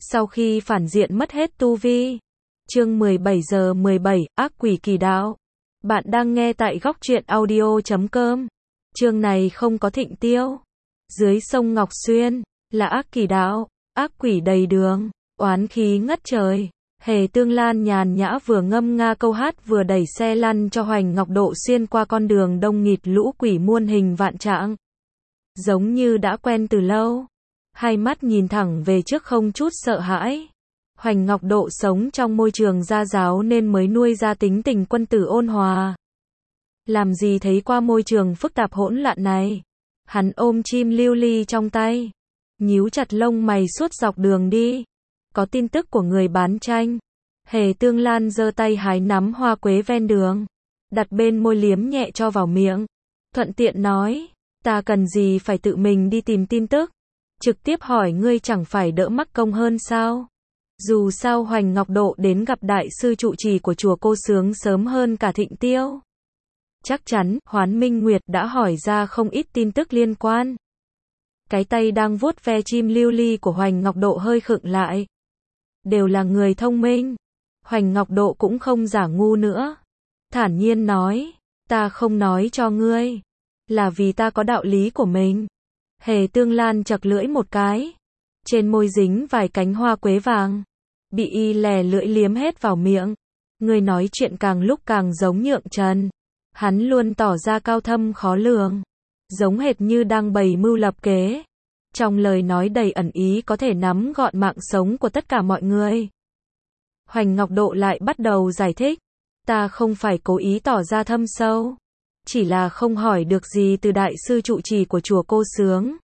Sau khi phản diện mất hết tu vi. Chương 17 giờ 17, ác quỷ kỳ đạo. Bạn đang nghe tại góc truyện audio.com. Chương này không có Thịnh Tiêu. Dưới sông Ngọc Xuyên, là ác kỳ đạo, ác quỷ đầy đường, oán khí ngất trời. Hề Tương Lan nhàn nhã vừa ngâm nga câu hát vừa đẩy xe lăn cho Hoành Ngọc Độ xuyên qua con đường đông nghịt lũ quỷ muôn hình vạn trạng. Giống như đã quen từ lâu. Hai mắt nhìn thẳng về trước không chút sợ hãi. Hoành Ngọc Độ sống trong môi trường gia giáo nên mới nuôi ra tính tình quân tử ôn hòa. Làm gì thấy qua môi trường phức tạp hỗn loạn này. Hắn ôm chim lưu ly trong tay. Nhíu chặt lông mày suốt dọc đường đi. Có tin tức của người bán tranh. Hề Tương Lan giơ tay hái nắm hoa quế ven đường. Đặt bên môi liếm nhẹ cho vào miệng. Thuận tiện nói, ta cần gì phải tự mình đi tìm tin tức. Trực tiếp hỏi ngươi chẳng phải đỡ mắc công hơn sao? Dù sao Hoành Ngọc Độ đến gặp đại sư trụ trì của chùa Cô Sướng sớm hơn cả Thịnh Tiêu. Chắc chắn, Hoán Minh Nguyệt đã hỏi ra không ít tin tức liên quan. Cái tay đang vuốt ve chim lưu ly của Hoành Ngọc Độ hơi khựng lại. Đều là người thông minh. Hoành Ngọc Độ cũng không giả ngu nữa. Thản nhiên nói, ta không nói cho ngươi. Là vì ta có đạo lý của mình. Hề Tương Lan chật lưỡi một cái. Trên môi dính vài cánh hoa quế vàng. Bị y lè lưỡi liếm hết vào miệng. Người nói chuyện càng lúc càng giống Nhượng Trần. Hắn luôn tỏ ra cao thâm khó lường. Giống hệt như đang bày mưu lập kế. Trong lời nói đầy ẩn ý có thể nắm gọn mạng sống của tất cả mọi người. Hoành Ngọc Độ lại bắt đầu giải thích. Ta không phải cố ý tỏ ra thâm sâu. Chỉ là không hỏi được gì từ đại sư trụ trì của chùa Cô Sướng.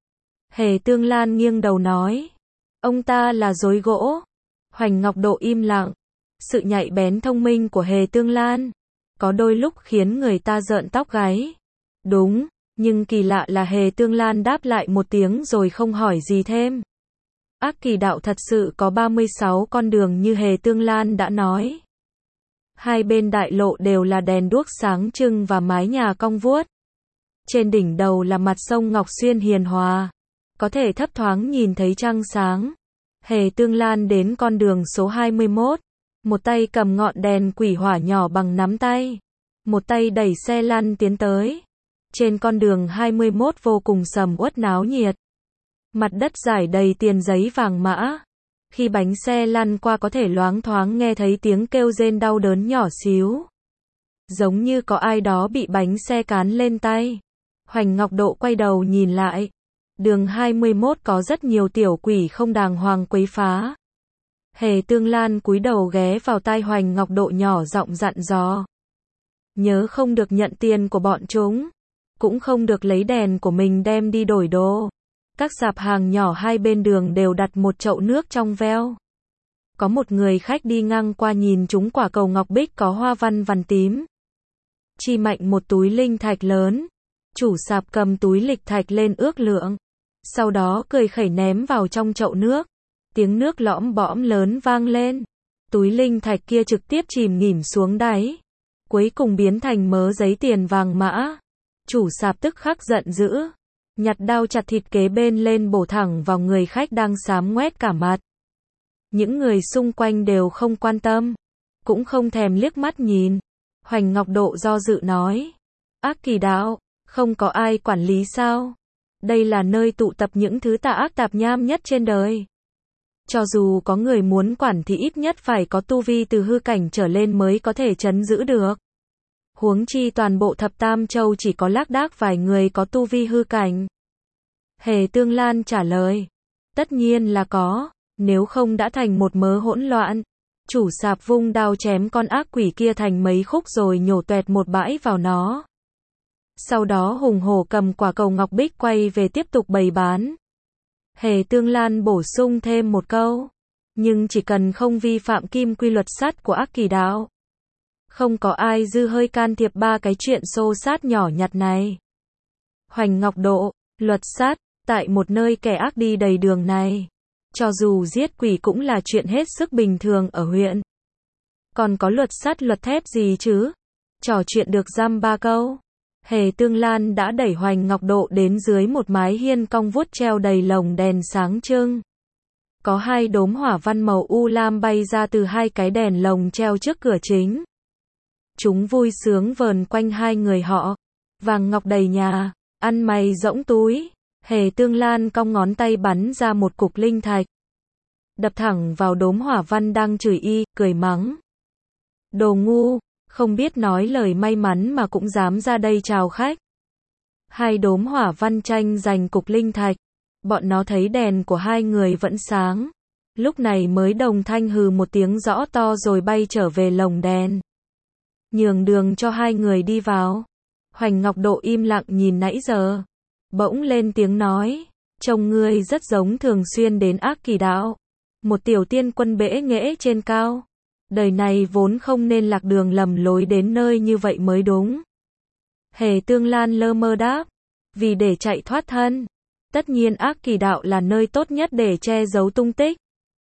Hề Tương Lan nghiêng đầu nói. Ông ta là dối gỗ. Hoành Ngọc Độ im lặng. Sự nhạy bén thông minh của Hề Tương Lan. Có đôi lúc khiến người ta rợn tóc gáy. Đúng, nhưng kỳ lạ là Hề Tương Lan đáp lại một tiếng rồi không hỏi gì thêm. Ác kỳ đạo thật sự có 36 con đường như Hề Tương Lan đã nói. Hai bên đại lộ đều là đèn đuốc sáng trưng và mái nhà cong vuốt. Trên đỉnh đầu là mặt sông Ngọc Xuyên hiền hòa. Có thể thấp thoáng nhìn thấy trăng sáng. Hề Tương Lan đến con đường số 21. Một tay cầm ngọn đèn quỷ hỏa nhỏ bằng nắm tay. Một tay đẩy xe lăn tiến tới. Trên con đường 21 vô cùng sầm uất náo nhiệt. Mặt đất rải đầy tiền giấy vàng mã. Khi bánh xe lăn qua có thể loáng thoáng nghe thấy tiếng kêu rên đau đớn nhỏ xíu. Giống như có ai đó bị bánh xe cán lên tay. Hoành Ngọc Độ quay đầu nhìn lại. Đường 21 có rất nhiều tiểu quỷ không đàng hoàng quấy phá. Hề Tương Lan cúi đầu ghé vào tai Hoành Ngọc Độ nhỏ giọng dặn dò. Nhớ không được nhận tiền của bọn chúng. Cũng không được lấy đèn của mình đem đi đổi đồ. Các sạp hàng nhỏ hai bên đường đều đặt một chậu nước trong veo. Có một người khách đi ngang qua nhìn chúng quả cầu ngọc bích có hoa văn vằn tím. Chi mạnh một túi linh thạch lớn. Chủ sạp cầm túi lịch thạch lên ước lượng. Sau đó cười khẩy ném vào trong chậu nước. Tiếng nước lõm bõm lớn vang lên. Túi linh thạch kia trực tiếp chìm nghỉm xuống đáy. Cuối cùng biến thành mớ giấy tiền vàng mã. Chủ sạp tức khắc giận dữ. Nhặt đao chặt thịt kế bên lên bổ thẳng vào người khách đang xám ngoét cả mặt. Những người xung quanh đều không quan tâm. Cũng không thèm liếc mắt nhìn. Hoành Ngọc Độ do dự nói. Ác kỳ đạo, không có ai quản lý sao? Đây là nơi tụ tập những thứ tà ác tạp nham nhất trên đời. Cho dù có người muốn quản thì ít nhất phải có tu vi từ hư cảnh trở lên mới có thể trấn giữ được. Huống chi toàn bộ thập tam châu chỉ có lác đác vài người có tu vi hư cảnh. Hề Tương Lan trả lời. Tất nhiên là có, nếu không đã thành một mớ hỗn loạn. Chủ sạp vung đao chém con ác quỷ kia thành mấy khúc rồi nhổ toẹt một bãi vào nó. Sau đó hùng hổ cầm quả cầu ngọc bích quay về tiếp tục bày bán. Hề Tương Lan bổ sung thêm một câu. Nhưng chỉ cần không vi phạm kim quy luật sắt của ác kỳ đạo. Không có ai dư hơi can thiệp ba cái chuyện xô xát nhỏ nhặt này. Hoành Ngọc Độ, luật sắt, tại một nơi kẻ ác đi đầy đường này. Cho dù giết quỷ cũng là chuyện hết sức bình thường ở huyện. Còn có luật sắt luật thép gì chứ? Trò chuyện được dăm ba câu. Hề Tương Lan đã đẩy Hoành Ngọc Độ đến dưới một mái hiên cong vuốt treo đầy lồng đèn sáng trưng. Có 2 đốm hỏa văn màu u lam bay ra từ 2 cái đèn lồng treo trước cửa chính. Chúng vui sướng vờn quanh 2 người họ. Vàng ngọc đầy nhà, ăn mày rỗng túi. Hề Tương Lan cong ngón tay bắn ra một cục linh thạch. Đập thẳng vào đốm hỏa văn đang chửi y, cười mắng. Đồ ngu, không biết nói lời may mắn mà cũng dám ra đây chào khách. 2 đốm hỏa văn tranh giành cục linh thạch. Bọn nó thấy đèn của 2 người vẫn sáng. Lúc này mới đồng thanh hừ một tiếng rõ to rồi bay trở về lồng đèn. Nhường đường cho 2 người đi vào. Hoành Ngọc Độ im lặng nhìn nãy giờ. Bỗng lên tiếng nói. Trông ngươi rất giống thường xuyên đến Ác Kỳ Đạo. Một tiểu tiên quân bẽ nghễ trên cao. Đời này vốn không nên lạc đường lầm lối đến nơi như vậy mới đúng. Hề Tương Lan lơ mơ đáp. Vì để chạy thoát thân. Tất nhiên Ác Kỳ Đạo là nơi tốt nhất để che giấu tung tích.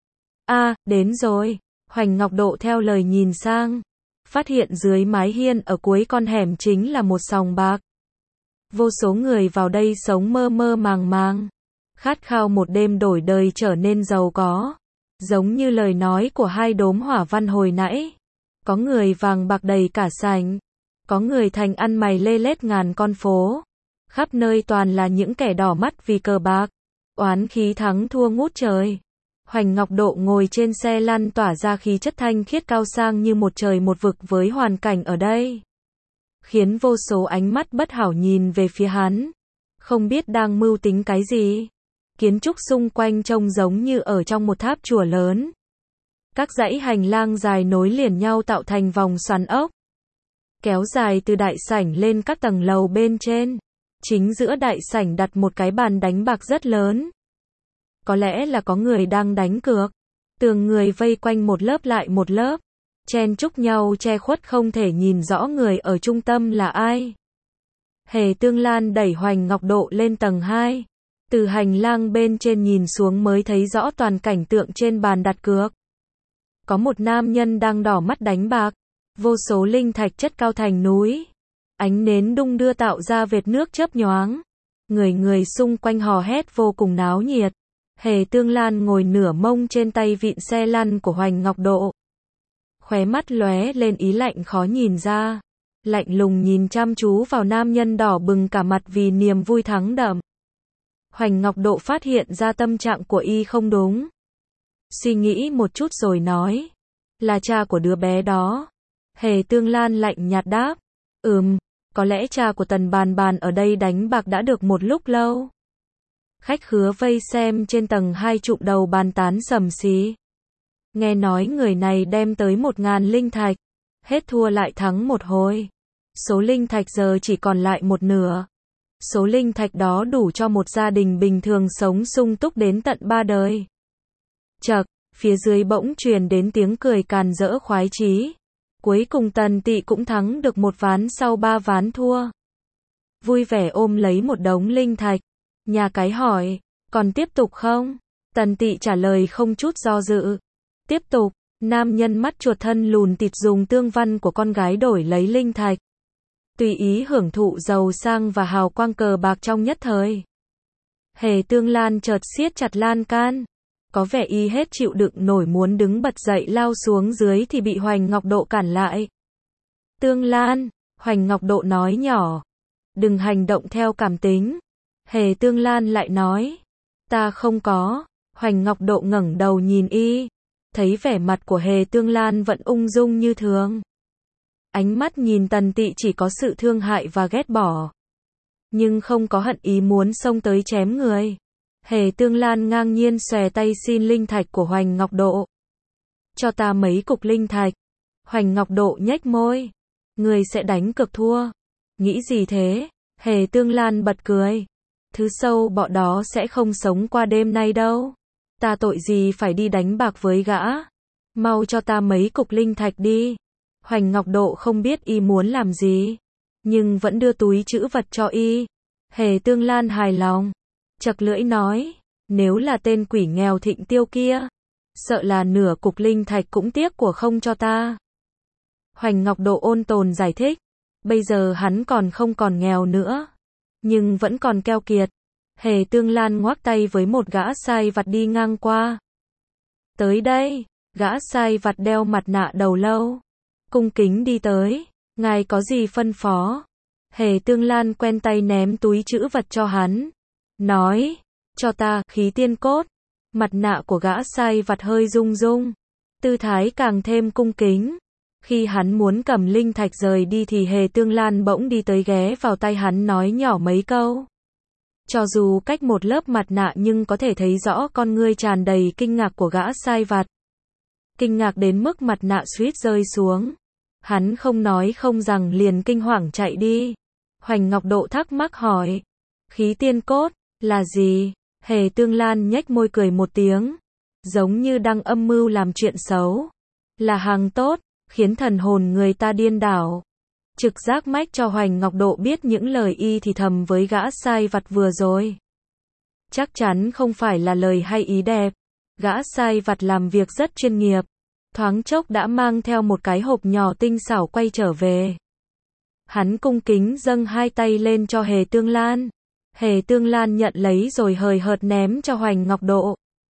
Đến rồi. Hoành Ngọc Độ theo lời nhìn sang. Phát hiện dưới mái hiên ở cuối con hẻm chính là một sòng bạc. Vô số người vào đây sống mơ mơ màng màng. Khát khao một đêm đổi đời trở nên giàu có. Giống như lời nói của 2 đốm hỏa văn hồi nãy. Có người vàng bạc đầy cả sảnh. Có người thành ăn mày lê lết ngàn con phố. Khắp nơi toàn là những kẻ đỏ mắt vì cờ bạc. Oán khí thắng thua ngút trời. Hoành Ngọc Độ ngồi trên xe lăn tỏa ra khí chất thanh khiết cao sang như một trời một vực với hoàn cảnh ở đây. Khiến vô số ánh mắt bất hảo nhìn về phía hắn. Không biết đang mưu tính cái gì. Kiến trúc xung quanh trông giống như ở trong một tháp chùa lớn. Các dãy hành lang dài nối liền nhau tạo thành vòng xoắn ốc. Kéo dài từ đại sảnh lên các tầng lầu bên trên. Chính giữa đại sảnh đặt một cái bàn đánh bạc rất lớn. Có lẽ là có người đang đánh cược. Tường người vây quanh một lớp lại một lớp. Chen chúc nhau che khuất không thể nhìn rõ người ở trung tâm là ai. Hề Tương Lan đẩy Hoành Ngọc Độ lên tầng 2. Từ hành lang bên trên nhìn xuống mới thấy rõ toàn cảnh tượng trên bàn đặt cược. Có một nam nhân đang đỏ mắt đánh bạc. Vô số linh thạch chất cao thành núi. Ánh nến đung đưa tạo ra vệt nước chớp nhoáng. Người xung quanh hò hét vô cùng náo nhiệt. Hề Tương Lan ngồi nửa mông trên tay vịn xe lăn của Hoành Ngọc Độ. Khóe mắt lóe lên ý lạnh khó nhìn ra. Lạnh lùng nhìn chăm chú vào nam nhân đỏ bừng cả mặt vì niềm vui thắng đậm. Hoành Ngọc Độ phát hiện ra tâm trạng của y không đúng. Suy nghĩ một chút rồi nói. Là cha của đứa bé đó. Hề Tương Lan lạnh nhạt đáp. Có lẽ cha của Tần Bàn Bàn ở đây đánh bạc đã được một lúc lâu. Khách khứa vây xem trên tầng 2 trụm đầu bàn tán sầm xí. Nghe nói người này đem tới 1000 linh thạch. Hết thua lại thắng một hồi. Số linh thạch giờ chỉ còn lại một nửa. Số linh thạch đó đủ cho một gia đình bình thường sống sung túc đến tận 3 đời. Chậc, phía dưới bỗng truyền đến tiếng cười càn rỡ khoái chí. Cuối cùng Tần Tị cũng thắng được một ván sau 3 ván thua. Vui vẻ ôm lấy một đống linh thạch. Nhà cái hỏi, còn tiếp tục không? Tần Tị trả lời không chút do dự. Tiếp tục, nam nhân mắt chuột thân lùn tịt dùng tương văn của con gái đổi lấy linh thạch. Tùy ý hưởng thụ giàu sang và hào quang cờ bạc trong nhất thời. Hề Tương Lan chợt siết chặt lan can. Có vẻ y hết chịu đựng nổi muốn đứng bật dậy lao xuống dưới thì bị Hoành Ngọc Độ cản lại. Tương Lan, Hoành Ngọc Độ nói nhỏ. Đừng hành động theo cảm tính. Hề Tương Lan lại nói. Ta không có. Hoành Ngọc Độ ngẩng đầu nhìn y. Thấy vẻ mặt của Hề Tương Lan vẫn ung dung như thường. Ánh mắt nhìn Tần Tị chỉ có sự thương hại và ghét bỏ. Nhưng không có hận ý muốn xông tới chém người. Hề Tương Lan ngang nhiên xòe tay xin linh thạch của Hoành Ngọc Độ. Cho ta mấy cục linh thạch. Hoành Ngọc Độ nhếch môi. Người sẽ đánh cược thua. Nghĩ gì thế? Hề Tương Lan bật cười. Thứ sâu bọ đó sẽ không sống qua đêm nay đâu. Ta tội gì phải đi đánh bạc với gã. Mau cho ta mấy cục linh thạch đi. Hoành Ngọc Độ không biết y muốn làm gì. Nhưng vẫn đưa túi trữ vật cho y. Hề Tương Lan hài lòng. Chật lưỡi nói. Nếu là tên quỷ nghèo Thịnh Tiêu kia. Sợ là nửa cục linh thạch cũng tiếc của không cho ta. Hoành Ngọc Độ ôn tồn giải thích. Bây giờ hắn không còn nghèo nữa. Nhưng vẫn còn keo kiệt. Hề Tương Lan ngoắc tay với một gã sai vặt đi ngang qua. Tới đây, gã sai vặt đeo mặt nạ đầu lâu, cung kính đi tới, ngài có gì phân phó? Hề Tương Lan quen tay ném túi trữ vật cho hắn, nói, cho ta, khí tiên cốt. Mặt nạ của gã sai vặt hơi rung rung, tư thái càng thêm cung kính. Khi hắn muốn cầm linh thạch rời đi thì Hề Tương Lan bỗng đi tới ghé vào tay hắn nói nhỏ mấy câu. Cho dù cách một lớp mặt nạ nhưng có thể thấy rõ con ngươi tràn đầy kinh ngạc của gã sai vặt. Kinh ngạc đến mức mặt nạ suýt rơi xuống. Hắn không nói không rằng liền kinh hoàng chạy đi. Hoành Ngọc Độ thắc mắc hỏi. Khí tiên cốt, là gì? Hề Tương Lan nhếch môi cười một tiếng. Giống như đang âm mưu làm chuyện xấu. Là hàng tốt, khiến thần hồn người ta điên đảo. Trực giác mách cho Hoành Ngọc Độ biết những lời y thì thầm với gã sai vặt vừa rồi. Chắc chắn không phải là lời hay ý đẹp. Gã sai vặt làm việc rất chuyên nghiệp. Thoáng chốc đã mang theo một cái hộp nhỏ tinh xảo quay trở về. Hắn cung kính dâng hai tay lên cho Hề Tương Lan. Hề Tương Lan nhận lấy rồi hời hợt ném cho Hoành Ngọc Độ.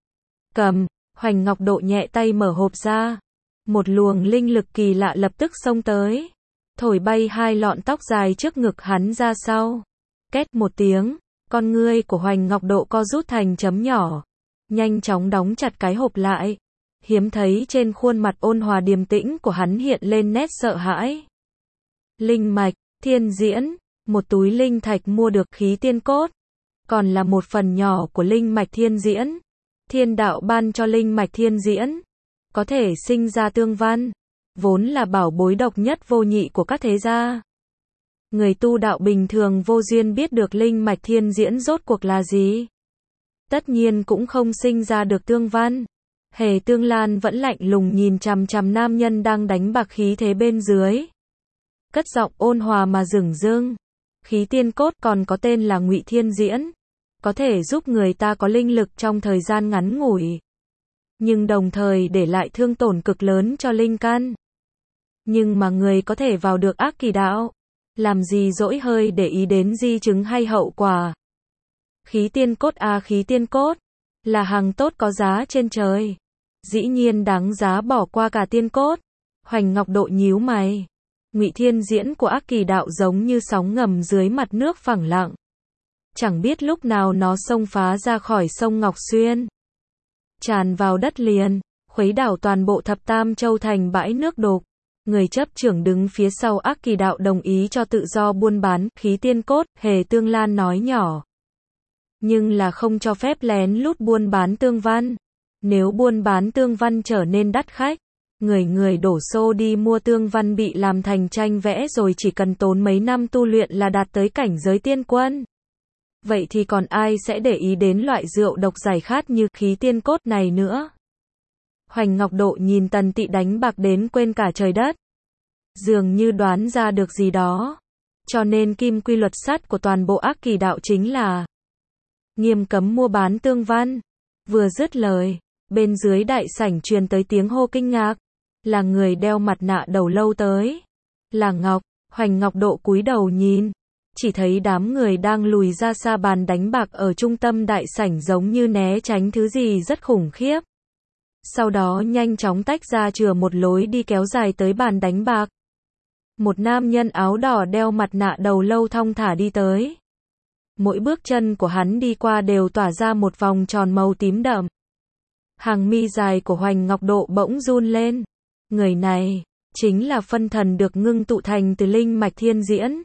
Cầm, Hoành Ngọc Độ nhẹ tay mở hộp ra. Một luồng linh lực kỳ lạ lập tức xông tới. Thổi bay hai lọn tóc dài trước ngực hắn ra sau. Két một tiếng, con ngươi của Hoành Ngọc Độ co rút thành chấm nhỏ. Nhanh chóng đóng chặt cái hộp lại. Hiếm thấy trên khuôn mặt ôn hòa điềm tĩnh của hắn hiện lên nét sợ hãi. Linh mạch, thiên diễn, một túi linh thạch mua được khí tiên cốt. Còn là một phần nhỏ của linh mạch thiên diễn. Thiên đạo ban cho linh mạch thiên diễn. Có thể sinh ra tương văn. Vốn là bảo bối độc nhất vô nhị của các thế gia. Người tu đạo bình thường vô duyên biết được linh mạch thiên diễn rốt cuộc là gì. Tất nhiên cũng không sinh ra được tương văn. Hề Tương Lan vẫn lạnh lùng nhìn chằm chằm nam nhân đang đánh bạc khí thế bên dưới. Cất giọng ôn hòa mà dửng dưng. Khí tiên cốt còn có tên là Ngụy Thiên Diễn. Có thể giúp người ta có linh lực trong thời gian ngắn ngủi. Nhưng đồng thời để lại thương tổn cực lớn cho linh căn. Nhưng mà người có thể vào được ác kỳ đạo. Làm gì dỗi hơi để ý đến di chứng hay hậu quả. Khí tiên cốt khí tiên cốt. Là hàng tốt có giá trên trời. Dĩ nhiên đáng giá bỏ qua cả tiên cốt. Hoành Ngọc Độ nhíu mày. Ngụy Thiên Diễn của ác kỳ đạo giống như sóng ngầm dưới mặt nước phẳng lặng. Chẳng biết lúc nào nó xông phá ra khỏi sông Ngọc Xuyên. Tràn vào đất liền, khuấy đảo toàn bộ thập tam châu thành bãi nước đục. Người chấp trưởng đứng phía sau ác kỳ đạo đồng ý cho tự do buôn bán khí tiên cốt, Hề Tương Lan nói nhỏ. Nhưng là không cho phép lén lút buôn bán tương văn. Nếu buôn bán tương văn trở nên đắt khách, người đổ xô đi mua tương văn bị làm thành tranh vẽ rồi chỉ cần tốn mấy năm tu luyện là đạt tới cảnh giới tiên quân. Vậy thì còn ai sẽ để ý đến loại rượu độc giải khát như khí tiên cốt này nữa? Hoành Ngọc Độ nhìn Tần Tị đánh bạc đến quên cả trời đất. Dường như đoán ra được gì đó. Cho nên kim quy luật sắt của toàn bộ ác kỳ đạo chính là nghiêm cấm mua bán tương văn. Vừa dứt lời, bên dưới đại sảnh truyền tới tiếng hô kinh ngạc. Là người đeo mặt nạ đầu lâu tới. Là Ngọc. Hoành Ngọc Độ cúi đầu nhìn. Chỉ thấy đám người đang lùi ra xa bàn đánh bạc ở trung tâm đại sảnh giống như né tránh thứ gì rất khủng khiếp. Sau đó nhanh chóng tách ra chừa một lối đi kéo dài tới bàn đánh bạc. Một nam nhân áo đỏ đeo mặt nạ đầu lâu thong thả đi tới. Mỗi bước chân của hắn đi qua đều tỏa ra một vòng tròn màu tím đậm. Hàng mi dài của Hoành Ngọc Độ bỗng run lên. Người này, chính là phân thần được ngưng tụ thành từ linh mạch thiên diễn.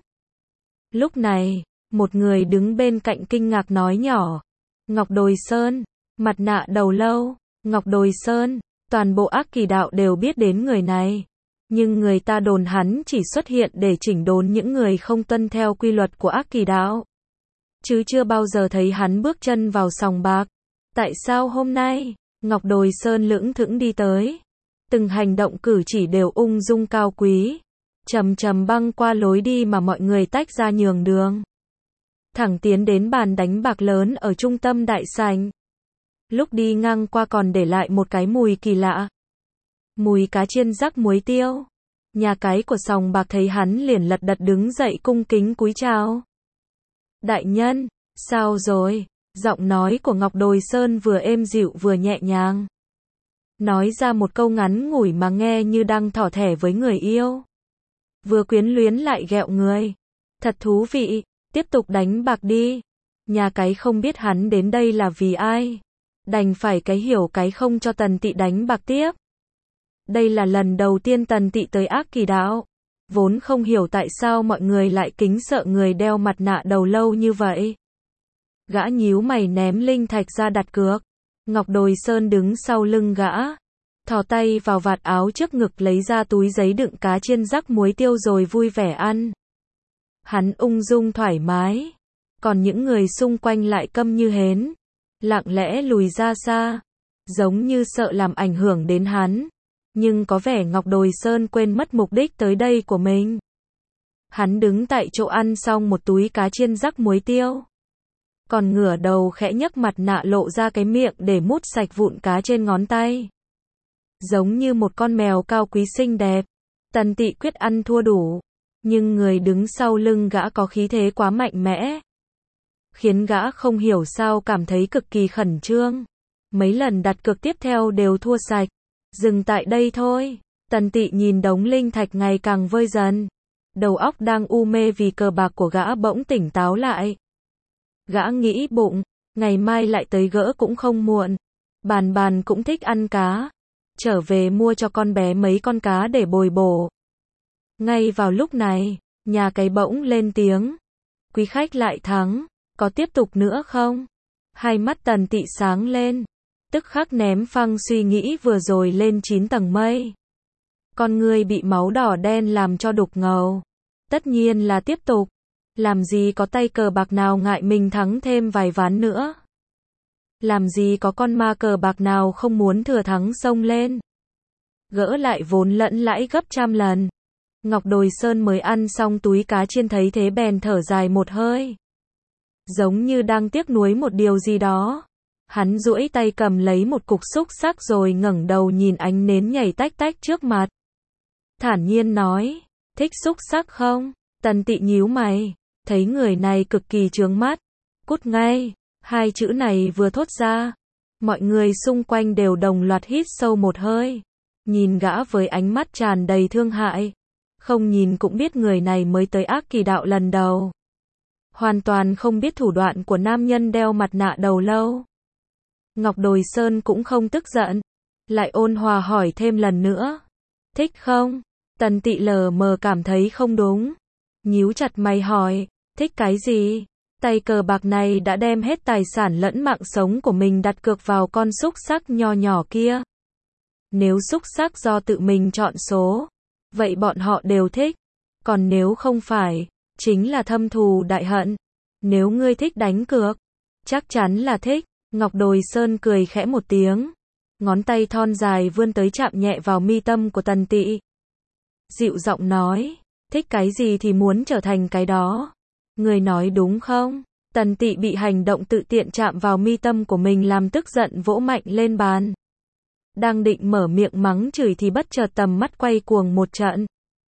Lúc này, một người đứng bên cạnh kinh ngạc nói nhỏ. Ngọc Đồi Sơn, mặt nạ đầu lâu, Ngọc Đồi Sơn, toàn bộ ác kỳ đạo đều biết đến người này. Nhưng người ta đồn hắn chỉ xuất hiện để chỉnh đốn những người không tuân theo quy luật của ác kỳ đạo. Chứ chưa bao giờ thấy hắn bước chân vào sòng bạc. Tại sao hôm nay, Ngọc Đồi Sơn lững thững đi tới. Từng hành động cử chỉ đều ung dung cao quý. Chầm chầm băng qua lối đi mà mọi người tách ra nhường đường. Thẳng tiến đến bàn đánh bạc lớn ở trung tâm đại sảnh. Lúc đi ngang qua còn để lại một cái mùi kỳ lạ. Mùi cá chiên rắc muối tiêu. Nhà cái của sòng bạc thấy hắn liền lật đật đứng dậy cung kính cúi chào. Đại nhân, sao rồi? Giọng nói của Ngọc Đồi Sơn vừa êm dịu vừa nhẹ nhàng. nói ra một câu ngắn ngủi mà nghe như đang thỏ thẻ với người yêu. Vừa quyến luyến lại ghẹo người. Thật thú vị, tiếp tục đánh bạc đi. Nhà cái không biết hắn đến đây là vì ai. Đành phải cái hiểu cái không cho Tần Tị đánh bạc tiếp. Đây là lần đầu tiên Tần Tị tới Ác Kỳ Đạo. Vốn không hiểu tại sao mọi người lại kính sợ người đeo mặt nạ đầu lâu như vậy. Gã nhíu mày ném linh thạch ra đặt cược. Ngọc Đồi Sơn đứng sau lưng gã. Thò tay vào vạt áo trước ngực lấy ra túi giấy đựng cá chiên rắc muối tiêu rồi vui vẻ ăn. Hắn ung dung thoải mái. Còn những người xung quanh lại câm như hến. Lặng lẽ lùi ra xa. Giống như sợ làm ảnh hưởng đến hắn. Nhưng có vẻ Ngọc Đồi Sơn quên mất mục đích tới đây của mình. Hắn đứng tại chỗ ăn xong một túi cá chiên rắc muối tiêu. Còn ngửa đầu khẽ nhấc mặt nạ lộ ra cái miệng để mút sạch vụn cá trên ngón tay. Giống như một con mèo cao quý xinh đẹp. Tần Tị quyết ăn thua đủ. Nhưng người đứng sau lưng gã có khí thế quá mạnh mẽ. Khiến gã không hiểu sao cảm thấy cực kỳ khẩn trương. Mấy lần đặt cược tiếp theo đều thua sạch. Dừng tại đây thôi. Tần Tị nhìn đống linh thạch ngày càng vơi dần. Đầu óc đang u mê vì cờ bạc của gã bỗng tỉnh táo lại. Gã nghĩ bụng, ngày mai lại tới gỡ cũng không muộn. Bàn bàn cũng thích ăn cá. Trở về mua cho con bé mấy con cá để bồi bổ. Ngay vào lúc này, nhà cái bỗng lên tiếng. Quý khách lại thắng, có tiếp tục nữa không? Hai mắt Tần Tị sáng lên. Tức khắc ném phăng suy nghĩ vừa rồi lên 9 tầng mây. Con người bị máu đỏ đen làm cho đục ngầu. Tất nhiên là tiếp tục. Làm gì có tay cờ bạc nào ngại mình thắng thêm vài ván nữa. Làm gì có con ma cờ bạc nào không muốn thừa thắng xông lên. Gỡ lại vốn lẫn lãi gấp trăm lần. Ngọc Đồi Sơn mới ăn xong túi cá chiên thấy thế bèn thở dài một hơi. Giống như đang tiếc nuối một điều gì đó. Hắn duỗi tay cầm lấy một cục xúc xắc rồi ngẩng đầu nhìn ánh nến nhảy tách tách trước mặt. Thản nhiên nói, thích xúc xắc không? Tần Tị nhíu mày, thấy người này cực kỳ chướng mắt. Cút ngay, hai chữ này vừa thốt ra. Mọi người xung quanh đều đồng loạt hít sâu một hơi. Nhìn gã với ánh mắt tràn đầy thương hại. Không nhìn cũng biết người này mới tới Ác Kỳ Đạo lần đầu. Hoàn toàn không biết thủ đoạn của nam nhân đeo mặt nạ đầu lâu. Ngọc Đồi Sơn cũng không tức giận. Lại ôn hòa hỏi thêm lần nữa. Thích không? Tần Tị lờ mờ cảm thấy không đúng. Nhíu chặt mày hỏi. Thích cái gì? Tay cờ bạc này đã đem hết tài sản lẫn mạng sống của mình đặt cược vào con xúc xắc nho nhỏ kia. Nếu xúc xắc do tự mình chọn số, vậy bọn họ đều thích. Còn nếu không phải, chính là thâm thù đại hận. Nếu ngươi thích đánh cược, chắc chắn là thích. Ngọc Đồi Sơn cười khẽ một tiếng. Ngón tay thon dài vươn tới chạm nhẹ vào mi tâm của Tần Tị. Dịu giọng nói, thích cái gì thì muốn trở thành cái đó. Người nói đúng không? Tần Tị bị hành động tự tiện chạm vào mi tâm của mình làm tức giận vỗ mạnh lên bàn. Đang định mở miệng mắng chửi thì bất chợt tầm mắt quay cuồng một trận.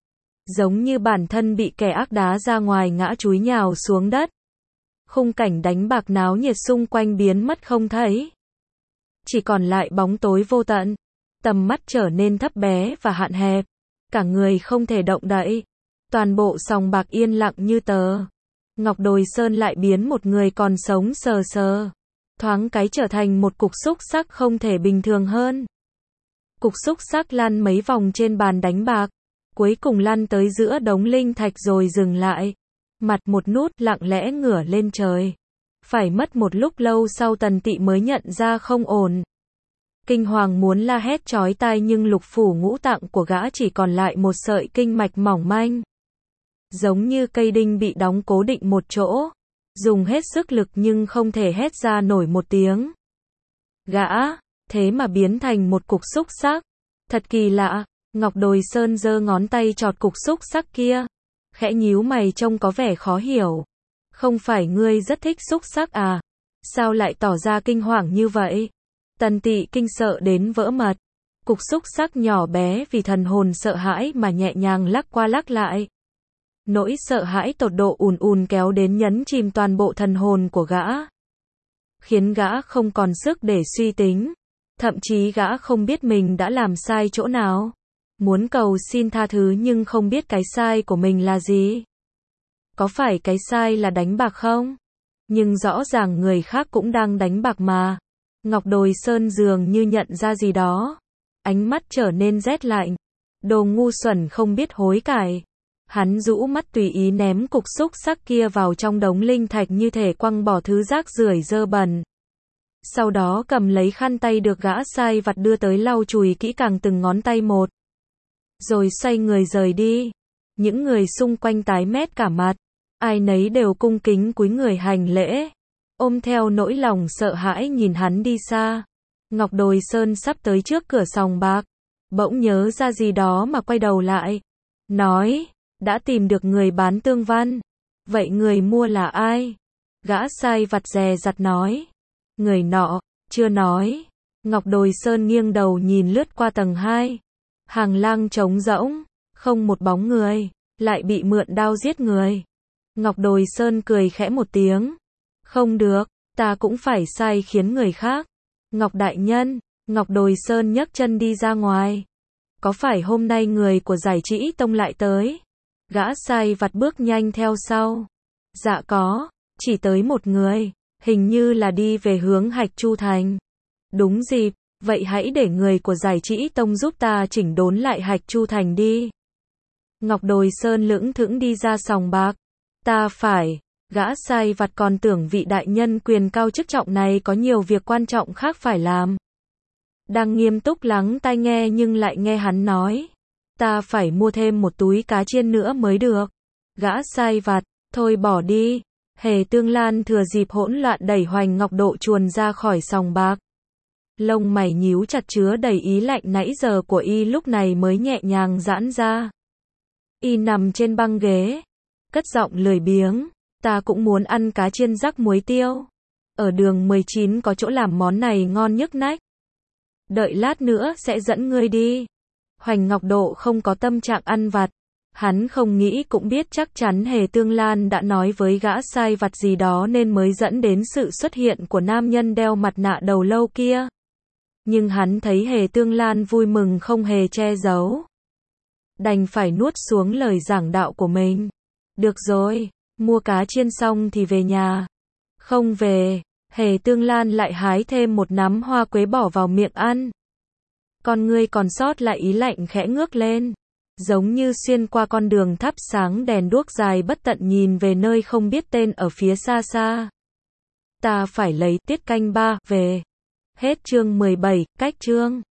Giống như bản thân bị kẻ ác đá ra ngoài ngã chúi nhào xuống đất. Khung cảnh đánh bạc náo nhiệt xung quanh biến mất không thấy. Chỉ còn lại bóng tối vô tận. Tầm mắt trở nên thấp bé và hạn hẹp. Cả người không thể động đậy. Toàn bộ sòng bạc yên lặng như tờ. Ngọc Đồi Sơn lại biến một người còn sống sờ sờ. Thoáng cái trở thành một cục xúc xắc không thể bình thường hơn. Cục xúc xắc lăn mấy vòng trên bàn đánh bạc. Cuối cùng lăn tới giữa đống linh thạch rồi dừng lại. Mặt một nút lặng lẽ ngửa lên trời. Phải mất một lúc lâu sau Tần Tị mới nhận ra không ổn. Kinh hoàng muốn la hét chói tai nhưng lục phủ ngũ tạng của gã chỉ còn lại một sợi kinh mạch mỏng manh. Giống như cây đinh bị đóng cố định một chỗ. Dùng hết sức lực nhưng không thể hét ra nổi một tiếng. Gã, thế mà biến thành một cục xúc xắc. Thật kỳ lạ. Ngọc Đồi Sơn giơ ngón tay chọt cục xúc xắc kia. Khẽ nhíu mày trông có vẻ khó hiểu. Không phải ngươi rất thích xúc xắc à? Sao lại tỏ ra kinh hoàng như vậy? Tần Tị kinh sợ đến vỡ mật. Cục xúc xắc nhỏ bé vì thần hồn sợ hãi mà nhẹ nhàng lắc qua lắc lại. Nỗi sợ hãi tột độ ùn ùn kéo đến nhấn chìm toàn bộ thần hồn của gã. Khiến gã không còn sức để suy tính. Thậm chí gã không biết mình đã làm sai chỗ nào. Muốn cầu xin tha thứ nhưng không biết cái sai của mình là gì. Có phải cái sai là đánh bạc không? Nhưng rõ ràng người khác cũng đang đánh bạc mà. Ngọc Đồi Sơn dường như nhận ra gì đó. Ánh mắt trở nên rét lạnh. Đồ ngu xuẩn không biết hối cải. Hắn rũ mắt tùy ý ném cục xúc xắc kia vào trong đống linh thạch như thể quăng bỏ thứ rác rưởi dơ bẩn. Sau đó cầm lấy khăn tay được gã sai vặt đưa tới lau chùi kỹ càng từng ngón tay một. Rồi xoay người rời đi. Những người xung quanh tái mét cả mặt. Ai nấy đều cung kính cúi người hành lễ. Ôm theo nỗi lòng sợ hãi nhìn hắn đi xa. Ngọc Đồi Sơn sắp tới trước cửa sòng bạc. Bỗng nhớ ra gì đó mà quay đầu lại. Nói, đã tìm được người bán tương văn. Vậy người mua là ai? Gã sai vặt dè dặt nói. Người nọ, chưa nói. Ngọc Đồi Sơn nghiêng đầu nhìn lướt qua tầng 2. Hàng lang trống rỗng, không một bóng người, lại bị mượn đao giết người. Ngọc Đồi Sơn cười khẽ một tiếng. Không được, ta cũng phải sai khiến người khác. Ngọc đại nhân, Ngọc Đồi Sơn nhấc chân đi ra ngoài. Có phải hôm nay người của Giải Trĩ Tông lại tới? Gã sai vặt bước nhanh theo sau. Dạ có, chỉ tới một người, hình như là đi về hướng Hạch Chu Thành. Đúng dịp, vậy hãy để người của Giải Trĩ Tông giúp ta chỉnh đốn lại Hạch Chu Thành đi. Ngọc Đồi Sơn lững thững đi ra sòng bạc. Ta phải, gã sai vặt còn tưởng vị đại nhân quyền cao chức trọng này có nhiều việc quan trọng khác phải làm. Đang nghiêm túc lắng tai nghe nhưng lại nghe hắn nói. Ta phải mua thêm một túi cá chiên nữa mới được. Gã sai vặt, thôi bỏ đi. Hề Tương Lan thừa dịp hỗn loạn đẩy Hoành Ngọc Độ chuồn ra khỏi sòng bạc. Lông mày nhíu chặt chứa đầy ý lạnh nãy giờ của y lúc này mới nhẹ nhàng giãn ra. Y nằm trên băng ghế, cất giọng lười biếng. Ta cũng muốn ăn cá chiên rắc muối tiêu. Ở đường 19 có chỗ làm món này ngon nhức nách. Đợi lát nữa sẽ dẫn ngươi đi. Hoành Ngọc Độ không có tâm trạng ăn vặt. Hắn không nghĩ cũng biết chắc chắn Hề Tương Lan đã nói với gã sai vặt gì đó nên mới dẫn đến sự xuất hiện của nam nhân đeo mặt nạ đầu lâu kia. Nhưng hắn thấy Hề Tương Lan vui mừng không hề che giấu. Đành phải nuốt xuống lời giảng đạo của mình. Được rồi, mua cá chiên xong thì về nhà. Không về, Hề Tương Lan lại hái thêm một nắm hoa quế bỏ vào miệng ăn. Con ngươi còn sót lại ý lạnh khẽ ngước lên. Giống như xuyên qua con đường thắp sáng đèn đuốc dài bất tận nhìn về nơi không biết tên ở phía xa xa. Ta phải lấy tiết canh 3 về. Hết chương 17, cách chương.